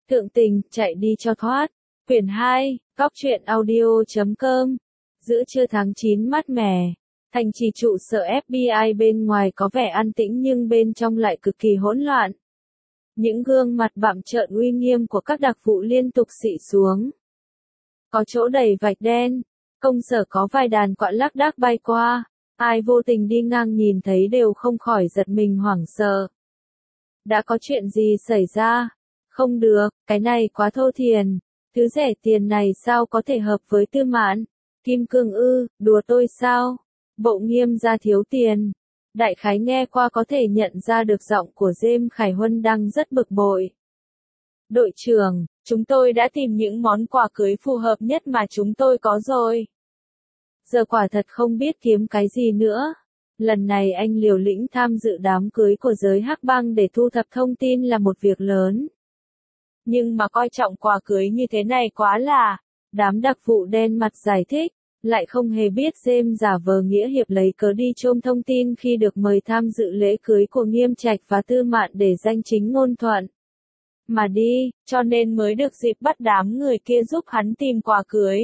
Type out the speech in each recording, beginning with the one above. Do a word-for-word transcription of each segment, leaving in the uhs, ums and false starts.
Thượng tình, chạy đi cho thoát. Quyển hai, góc truyện audio chấm com. Giữa trưa tháng chín mát mẻ, thành trì trụ sở ép bê i bên ngoài có vẻ an tĩnh nhưng bên trong lại cực kỳ hỗn loạn. Những gương mặt bặm trợn uy nghiêm của các đặc vụ liên tục xị xuống. Có chỗ đầy vạch đen, công sở có vài đàn quạ lác đác bay qua, ai vô tình đi ngang nhìn thấy đều không khỏi giật mình hoảng sợ. Đã có chuyện gì xảy ra? Không được, cái này quá thô thiển. Thứ rẻ tiền này sao có thể hợp với Tư Mạn? Kim Cương ư, đùa tôi sao? Bộ Nghiêm gia thiếu tiền. Đại khái nghe qua có thể nhận ra được giọng của James Khải Huân đang rất bực bội. Đội trưởng, chúng tôi đã tìm những món quà cưới phù hợp nhất mà chúng tôi có rồi. Giờ quả thật không biết kiếm cái gì nữa. Lần này anh liều lĩnh tham dự đám cưới của giới hắc bang để thu thập thông tin là một việc lớn. Nhưng mà coi trọng quà cưới như thế này quá là, đám đặc vụ đen mặt giải thích, lại không hề biết James giả vờ nghĩa hiệp lấy cớ đi chôm thông tin khi được mời tham dự lễ cưới của Nghiêm Trạch và Tư Mạn để danh chính ngôn thuận. Mà đi, cho nên mới được dịp bắt đám người kia giúp hắn tìm quà cưới.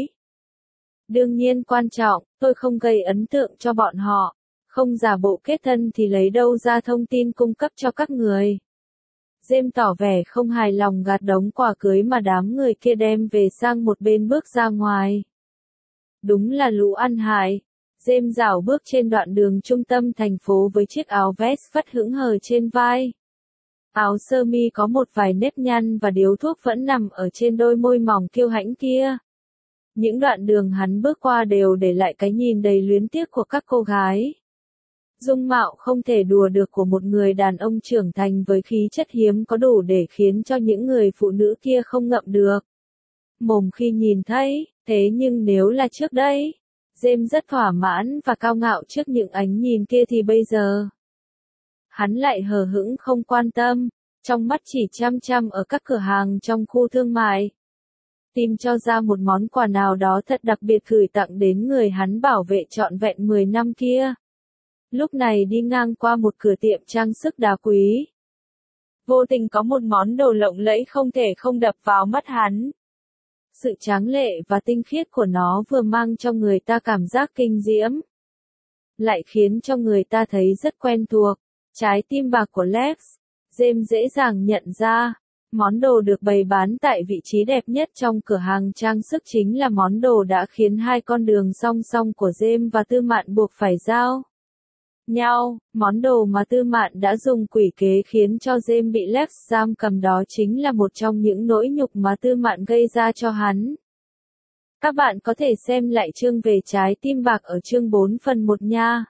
Đương nhiên quan trọng, tôi không gây ấn tượng cho bọn họ, không giả bộ kết thân thì lấy đâu ra thông tin cung cấp cho các người. James tỏ vẻ không hài lòng gạt đống quà cưới mà đám người kia đem về sang một bên bước ra ngoài. Đúng là lũ ăn hại. James rảo bước trên đoạn đường trung tâm thành phố với chiếc áo vest phất hững hờ trên vai. Áo sơ mi có một vài nếp nhăn và điếu thuốc vẫn nằm ở trên đôi môi mỏng kiêu hãnh kia. Những đoạn đường hắn bước qua đều để lại cái nhìn đầy luyến tiếc của các cô gái. Dung mạo không thể đùa được của một người đàn ông trưởng thành với khí chất hiếm có đủ để khiến cho những người phụ nữ kia không ngậm được mồm khi nhìn thấy, thế nhưng nếu là trước đây, James rất thỏa mãn và cao ngạo trước những ánh nhìn kia thì bây giờ, hắn lại hờ hững không quan tâm, trong mắt chỉ chăm chăm ở các cửa hàng trong khu thương mại. Tìm cho ra một món quà nào đó thật đặc biệt gửi tặng đến người hắn bảo vệ trọn vẹn mười năm kia. Lúc này đi ngang qua một cửa tiệm trang sức đá quý. Vô tình có một món đồ lộng lẫy không thể không đập vào mắt hắn. Sự tráng lệ và tinh khiết của nó vừa mang cho người ta cảm giác kinh diễm, lại khiến cho người ta thấy rất quen thuộc. Trái tim bạc của Lex, James dễ dàng nhận ra. Món đồ được bày bán tại vị trí đẹp nhất trong cửa hàng trang sức chính là món đồ đã khiến hai con đường song song của James và Tư Mạn buộc phải giao nhau. Món đồ mà Tư Mạn đã dùng quỷ kế khiến cho James bị Lex giam cầm đó chính là một trong những nỗi nhục mà Tư Mạn gây ra cho hắn. Các bạn có thể xem lại chương về trái tim bạc ở chương bốn phần một nha.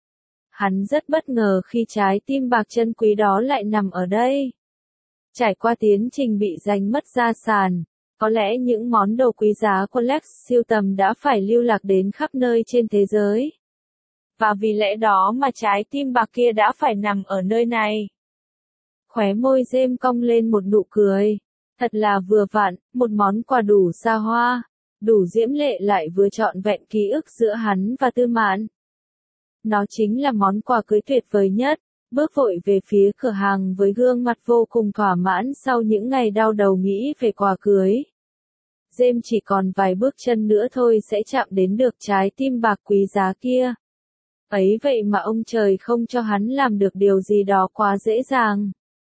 Hắn rất bất ngờ khi trái tim bạc chân quý đó lại nằm ở đây. Trải qua tiến trình bị giành mất gia sản, có lẽ những món đồ quý giá của Lex sưu tầm đã phải lưu lạc đến khắp nơi trên thế giới. Và vì lẽ đó mà trái tim bạc kia đã phải nằm ở nơi này. Khóe môi James cong lên một nụ cười. Thật là vừa vặn, một món quà đủ xa hoa, đủ diễm lệ lại vừa trọn vẹn ký ức giữa hắn và Tư Mạn. Nó chính là món quà cưới tuyệt vời nhất. Bước vội về phía cửa hàng với gương mặt vô cùng thỏa mãn sau những ngày đau đầu nghĩ về quà cưới. James chỉ còn vài bước chân nữa thôi sẽ chạm đến được trái tim bạc quý giá kia. Ấy vậy mà ông trời không cho hắn làm được điều gì đó quá dễ dàng.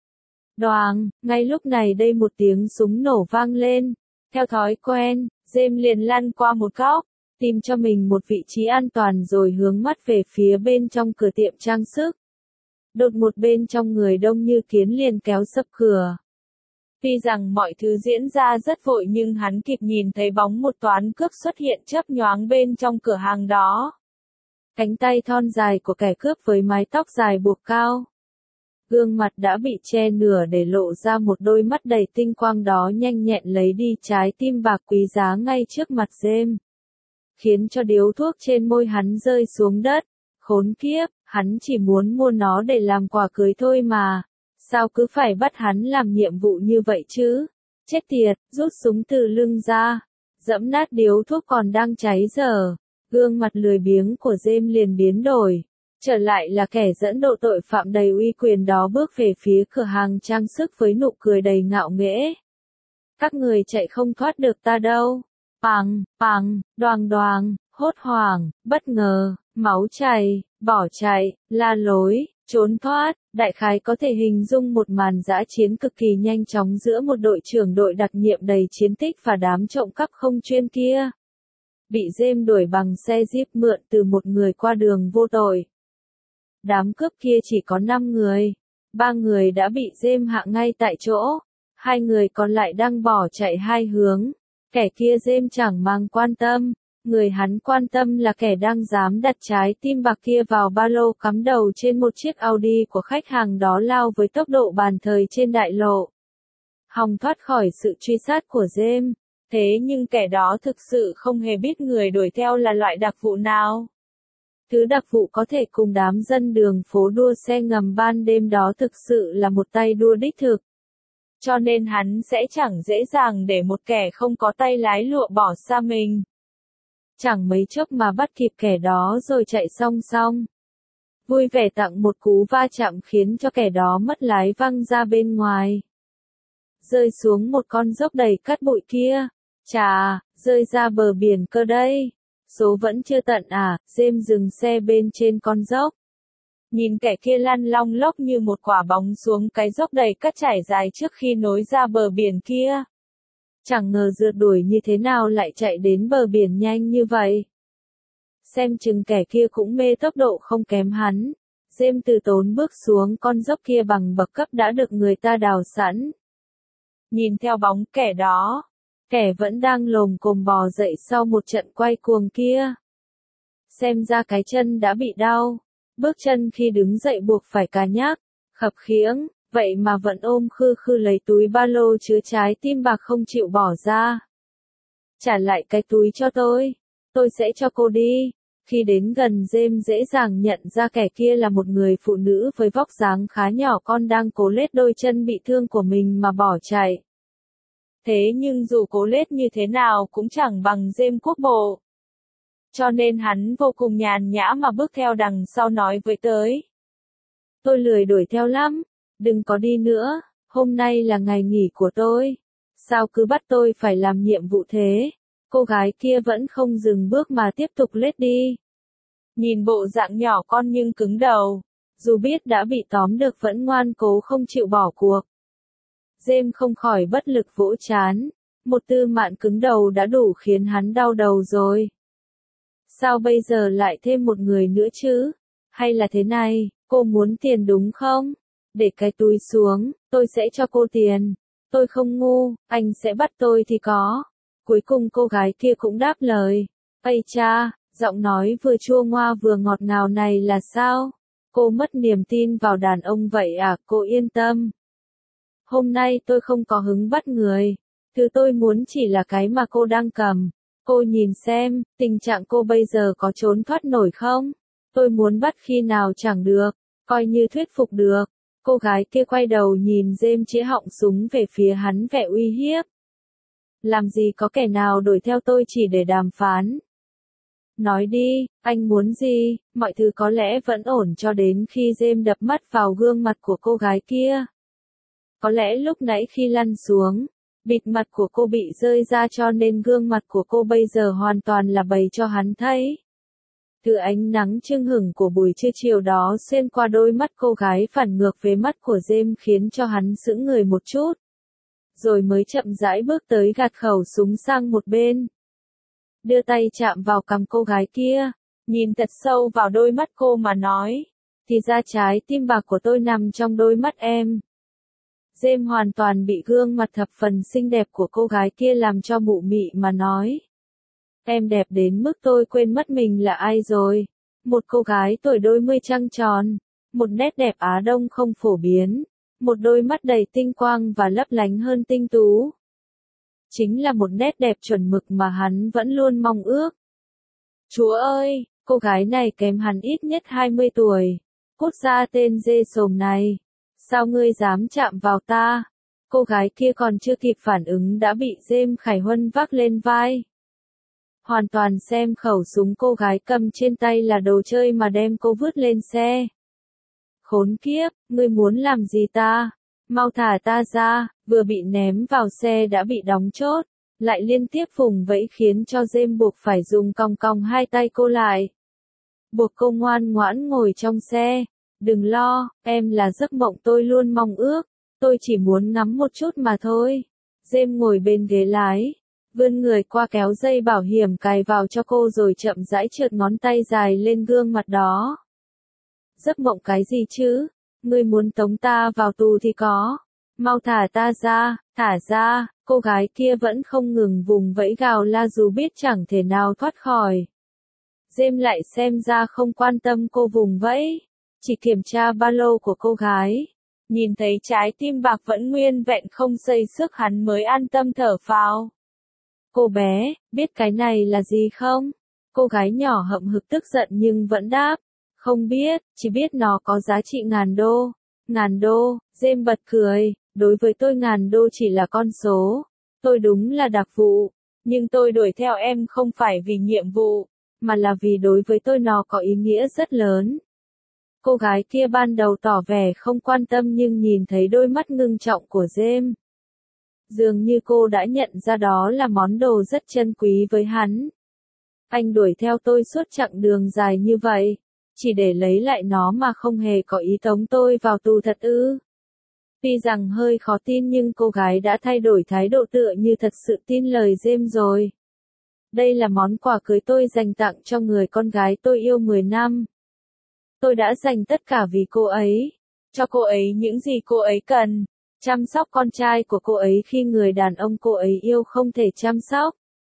Đoàng, ngay lúc này đây một tiếng súng nổ vang lên. Theo thói quen, James liền lăn qua một góc, tìm cho mình một vị trí an toàn rồi hướng mắt về phía bên trong cửa tiệm trang sức. Đột một bên trong người đông như kiến liền kéo sập cửa. Tuy rằng mọi thứ diễn ra rất vội nhưng hắn kịp nhìn thấy bóng một toán cướp xuất hiện chớp nhoáng bên trong cửa hàng đó. Cánh tay thon dài của kẻ cướp với mái tóc dài buộc cao. Gương mặt đã bị che nửa để lộ ra một đôi mắt đầy tinh quang đó nhanh nhẹn lấy đi trái tim bạc quý giá ngay trước mặt James. Khiến cho điếu thuốc trên môi hắn rơi xuống đất. Khốn kiếp, hắn chỉ muốn mua nó để làm quà cưới thôi mà. Sao cứ phải bắt hắn làm nhiệm vụ như vậy chứ? Chết tiệt, rút súng từ lưng ra. Dẫm nát điếu thuốc còn đang cháy dở. Gương mặt lười biếng của James liền biến đổi. Trở lại là kẻ dẫn độ tội phạm đầy uy quyền đó bước về phía cửa hàng trang sức với nụ cười đầy ngạo nghễ. Các người chạy không thoát được ta đâu. Pằng, pằng, đoàng đoàng, hốt hoảng, bất ngờ, máu chảy, bỏ chạy, la lối, trốn thoát, đại khái có thể hình dung một màn dã chiến cực kỳ nhanh chóng giữa một đội trưởng đội đặc nhiệm đầy chiến tích và đám trộm cắp không chuyên kia. Bị James đuổi bằng xe Jeep mượn từ một người qua đường vô tội. Đám cướp kia chỉ có năm người. Ba người đã bị James hạ ngay tại chỗ. Hai người còn lại đang bỏ chạy hai hướng. Kẻ kia James chẳng mang quan tâm. Người hắn quan tâm là kẻ đang dám đặt trái tim bạc kia vào ba lô cắm đầu trên một chiếc Audi của khách hàng đó lao với tốc độ bàn thời trên đại lộ. Hòng thoát khỏi sự truy sát của James. Thế nhưng kẻ đó thực sự không hề biết người đuổi theo là loại đặc vụ nào. Thứ đặc vụ có thể cùng đám dân đường phố đua xe ngầm ban đêm đó thực sự là một tay đua đích thực. Cho nên hắn sẽ chẳng dễ dàng để một kẻ không có tay lái lụa bỏ xa mình. Chẳng mấy chốc mà bắt kịp kẻ đó rồi chạy song song. Vui vẻ tặng một cú va chạm khiến cho kẻ đó mất lái văng ra bên ngoài. Rơi xuống một con dốc đầy cát bụi kia. Chà, rơi ra bờ biển cơ đây. Số vẫn chưa tận à, James dừng xe bên trên con dốc. Nhìn kẻ kia lăn long lóc như một quả bóng xuống cái dốc đầy cát trải dài trước khi nối ra bờ biển kia. Chẳng ngờ rượt đuổi như thế nào lại chạy đến bờ biển nhanh như vậy. Xem chừng kẻ kia cũng mê tốc độ không kém hắn. James từ tốn bước xuống con dốc kia bằng bậc cấp đã được người ta đào sẵn. Nhìn theo bóng kẻ đó. Kẻ vẫn đang lồm cồm bò dậy sau một trận quay cuồng kia. Xem ra cái chân đã bị đau. Bước chân khi đứng dậy buộc phải cà nhắc, khập khiễng, vậy mà vẫn ôm khư khư lấy túi ba lô chứa trái tim bạc không chịu bỏ ra. Trả lại cái túi cho tôi. Tôi sẽ cho cô đi. Khi đến gần James dễ dàng nhận ra kẻ kia là một người phụ nữ với vóc dáng khá nhỏ con đang cố lết đôi chân bị thương của mình mà bỏ chạy. Thế nhưng dù cố lết như thế nào cũng chẳng bằng James quốc bộ. Cho nên hắn vô cùng nhàn nhã mà bước theo đằng sau nói với tới. Tôi lười đuổi theo lắm, đừng có đi nữa, hôm nay là ngày nghỉ của tôi. Sao cứ bắt tôi phải làm nhiệm vụ thế? Cô gái kia vẫn không dừng bước mà tiếp tục lết đi. Nhìn bộ dạng nhỏ con nhưng cứng đầu, dù biết đã bị tóm được vẫn ngoan cố không chịu bỏ cuộc. James không khỏi bất lực vỗ trán, một tư mạn cứng đầu đã đủ khiến hắn đau đầu rồi. Sao bây giờ lại thêm một người nữa chứ? Hay là thế này, cô muốn tiền đúng không? Để cái túi xuống, tôi sẽ cho cô tiền. Tôi không ngu, anh sẽ bắt tôi thì có. Cuối cùng cô gái kia cũng đáp lời. Ây cha, giọng nói vừa chua ngoa vừa ngọt ngào này là sao? Cô mất niềm tin vào đàn ông vậy à? Cô yên tâm. Hôm nay tôi không có hứng bắt người. Thứ tôi muốn chỉ là cái mà cô đang cầm. Cô nhìn xem, tình trạng cô bây giờ có trốn thoát nổi không? Tôi muốn bắt khi nào chẳng được, coi như thuyết phục được. Cô gái kia quay đầu nhìn James chĩa họng súng về phía hắn vẻ uy hiếp. Làm gì có kẻ nào đuổi theo tôi chỉ để đàm phán. Nói đi, anh muốn gì? Mọi thứ có lẽ vẫn ổn cho đến khi James đập mắt vào gương mặt của cô gái kia. Có lẽ lúc nãy khi lăn xuống, bịt mặt của cô bị rơi ra cho nên gương mặt của cô bây giờ hoàn toàn là bày cho hắn thấy. Từ ánh nắng chưng hửng của buổi trưa chiều đó xuyên qua đôi mắt cô gái phản ngược với mắt của James khiến cho hắn sững người một chút. Rồi mới chậm rãi bước tới gạt khẩu súng sang một bên. Đưa tay chạm vào cằm cô gái kia, nhìn thật sâu vào đôi mắt cô mà nói. Thì ra trái tim bạc của tôi nằm trong đôi mắt em. James hoàn toàn bị gương mặt thập phần xinh đẹp của cô gái kia làm cho mụ mị mà nói. Em đẹp đến mức tôi quên mất mình là ai rồi. Một cô gái tuổi đôi mươi trăng tròn. Một nét đẹp Á Đông không phổ biến. Một đôi mắt đầy tinh quang và lấp lánh hơn tinh tú. Chính là một nét đẹp chuẩn mực mà hắn vẫn luôn mong ước. Chúa ơi, cô gái này kém hắn ít nhất hai mươi tuổi. Cút ra tên dê sồm này. Sao ngươi dám chạm vào ta? Cô gái kia còn chưa kịp phản ứng đã bị James Khải Huân vác lên vai. Hoàn toàn xem khẩu súng cô gái cầm trên tay là đồ chơi mà đem cô vứt lên xe. Khốn kiếp, ngươi muốn làm gì ta? Mau thả ta ra, vừa bị ném vào xe đã bị đóng chốt, lại liên tiếp vùng vẫy khiến cho James buộc phải dùng còng còng hai tay cô lại. Buộc cô ngoan ngoãn ngồi trong xe. Đừng lo, em là giấc mộng tôi luôn mong ước, tôi chỉ muốn ngắm một chút mà thôi. James ngồi bên ghế lái, vươn người qua kéo dây bảo hiểm cài vào cho cô rồi chậm rãi trượt ngón tay dài lên gương mặt đó. Giấc mộng cái gì chứ? Ngươi muốn tống ta vào tù thì có. Mau thả ta ra, thả ra, cô gái kia vẫn không ngừng vùng vẫy gào la dù biết chẳng thể nào thoát khỏi. James lại xem ra không quan tâm cô vùng vẫy, chỉ kiểm tra ba lô của cô gái. Nhìn thấy trái tim bạc vẫn nguyên vẹn không xây xước hắn mới an tâm thở phào. Cô bé, biết cái này là gì không? Cô gái nhỏ hậm hực tức giận nhưng vẫn đáp. Không biết, chỉ biết nó có giá trị ngàn đô. Ngàn đô, James bật cười, đối với tôi ngàn đô chỉ là con số. Tôi đúng là đặc vụ, nhưng tôi đuổi theo em không phải vì nhiệm vụ, mà là vì đối với tôi nó có ý nghĩa rất lớn. Cô gái kia ban đầu tỏ vẻ không quan tâm nhưng nhìn thấy đôi mắt ngưng trọng của James. Dường như cô đã nhận ra đó là món đồ rất chân quý với hắn. Anh đuổi theo tôi suốt chặng đường dài như vậy, chỉ để lấy lại nó mà không hề có ý tống tôi vào tù thật ư? Tuy rằng hơi khó tin nhưng cô gái đã thay đổi thái độ tựa như thật sự tin lời James rồi. Đây là món quà cưới tôi dành tặng cho người con gái tôi yêu mười năm. Tôi đã dành tất cả vì cô ấy, cho cô ấy những gì cô ấy cần, chăm sóc con trai của cô ấy khi người đàn ông cô ấy yêu không thể chăm sóc.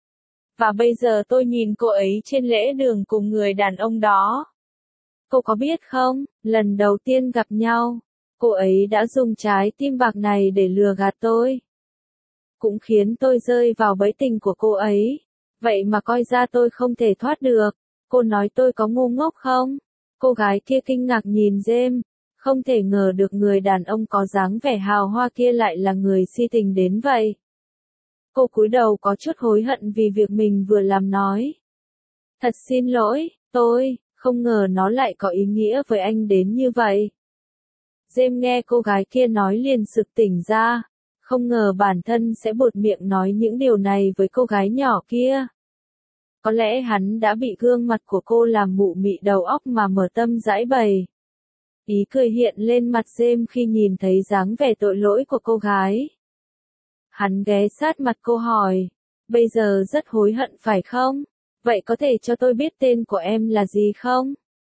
Và bây giờ tôi nhìn cô ấy trên lễ đường cùng người đàn ông đó. Cô có biết không, lần đầu tiên gặp nhau, cô ấy đã dùng trái tim bạc này để lừa gạt tôi. Cũng khiến tôi rơi vào bẫy tình của cô ấy. Vậy mà coi ra tôi không thể thoát được. Cô nói tôi có ngu ngốc không? Cô gái kia kinh ngạc nhìn James, không thể ngờ được người đàn ông có dáng vẻ hào hoa kia lại là người si tình đến vậy. Cô cúi đầu có chút hối hận vì việc mình vừa làm nói. Thật xin lỗi, tôi, không ngờ nó lại có ý nghĩa với anh đến như vậy. James nghe cô gái kia nói liền sực tỉnh ra, không ngờ bản thân sẽ buột miệng nói những điều này với cô gái nhỏ kia. Có lẽ hắn đã bị gương mặt của cô làm mụ mị đầu óc mà mở tâm giải bày. Ý cười hiện lên mặt James khi nhìn thấy dáng vẻ tội lỗi của cô gái. Hắn ghé sát mặt cô hỏi, bây giờ rất hối hận phải không? Vậy có thể cho tôi biết tên của em là gì không?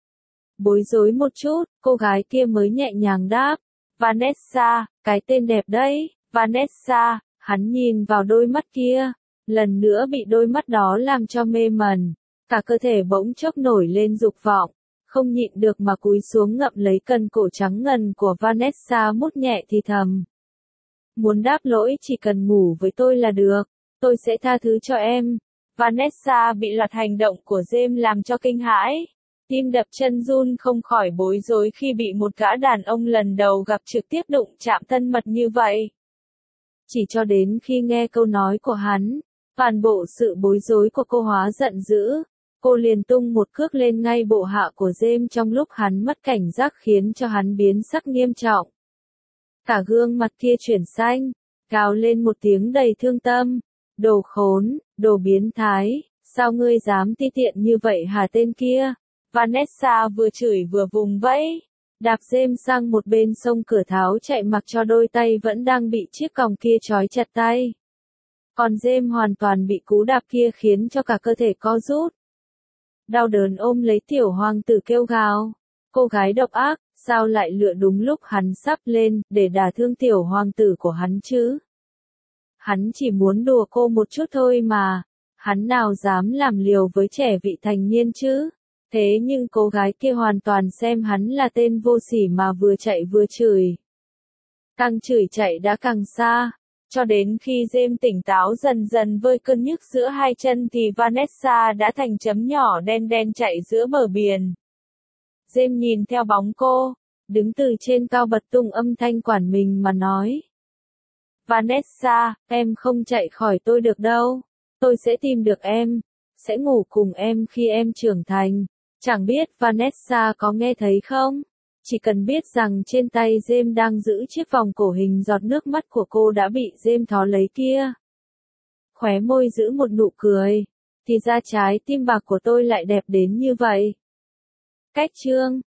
Bối rối một chút, cô gái kia mới nhẹ nhàng đáp, Vanessa, cái tên đẹp đấy, Vanessa. Hắn nhìn vào đôi mắt kia, lần nữa bị đôi mắt đó làm cho mê mẩn, cả cơ thể bỗng chốc nổi lên dục vọng, không nhịn được mà cúi xuống ngậm lấy cần cổ trắng ngần của Vanessa mút nhẹ thì thầm. Muốn đáp lỗi chỉ cần ngủ với tôi là được, tôi sẽ tha thứ cho em. Vanessa bị loạt hành động của James làm cho kinh hãi, tim đập chân run không khỏi bối rối khi bị một gã đàn ông lần đầu gặp trực tiếp đụng chạm thân mật như vậy. Chỉ cho đến khi nghe câu nói của hắn, toàn bộ sự bối rối của cô hóa giận dữ, cô liền tung một cước lên ngay bộ hạ của James trong lúc hắn mất cảnh giác khiến cho hắn biến sắc nghiêm trọng. Cả gương mặt kia chuyển xanh, gào lên một tiếng đầy thương tâm, đồ khốn, đồ biến thái, sao ngươi dám ti tiện như vậy hả tên kia? Vanessa vừa chửi vừa vùng vẫy, đạp James sang một bên sông cửa tháo chạy mặc cho đôi tay vẫn đang bị chiếc còng kia trói chặt tay. Còn James hoàn toàn bị cú đạp kia khiến cho cả cơ thể co rút. Đau đớn ôm lấy tiểu hoàng tử kêu gào, cô gái độc ác, sao lại lựa đúng lúc hắn sắp lên, để đả thương tiểu hoàng tử của hắn chứ? Hắn chỉ muốn đùa cô một chút thôi mà, hắn nào dám làm liều với trẻ vị thành niên chứ? Thế nhưng cô gái kia hoàn toàn xem hắn là tên vô sỉ mà vừa chạy vừa chửi. Càng chửi chạy đã càng xa, cho đến khi James tỉnh táo dần dần vơi cơn nhức giữa hai chân thì Vanessa đã thành chấm nhỏ đen đen chạy giữa bờ biển. James nhìn theo bóng cô, đứng từ trên cao bật tung âm thanh quản mình mà nói. Vanessa, em không chạy khỏi tôi được đâu, tôi sẽ tìm được em, sẽ ngủ cùng em khi em trưởng thành. Chẳng biết Vanessa có nghe thấy không? Chỉ cần biết rằng trên tay James đang giữ chiếc vòng cổ hình giọt nước mắt của cô đã bị James thó lấy kia. Khóe môi giữ một nụ cười. Thì ra trái tim bạc của tôi lại đẹp đến như vậy. Cách chương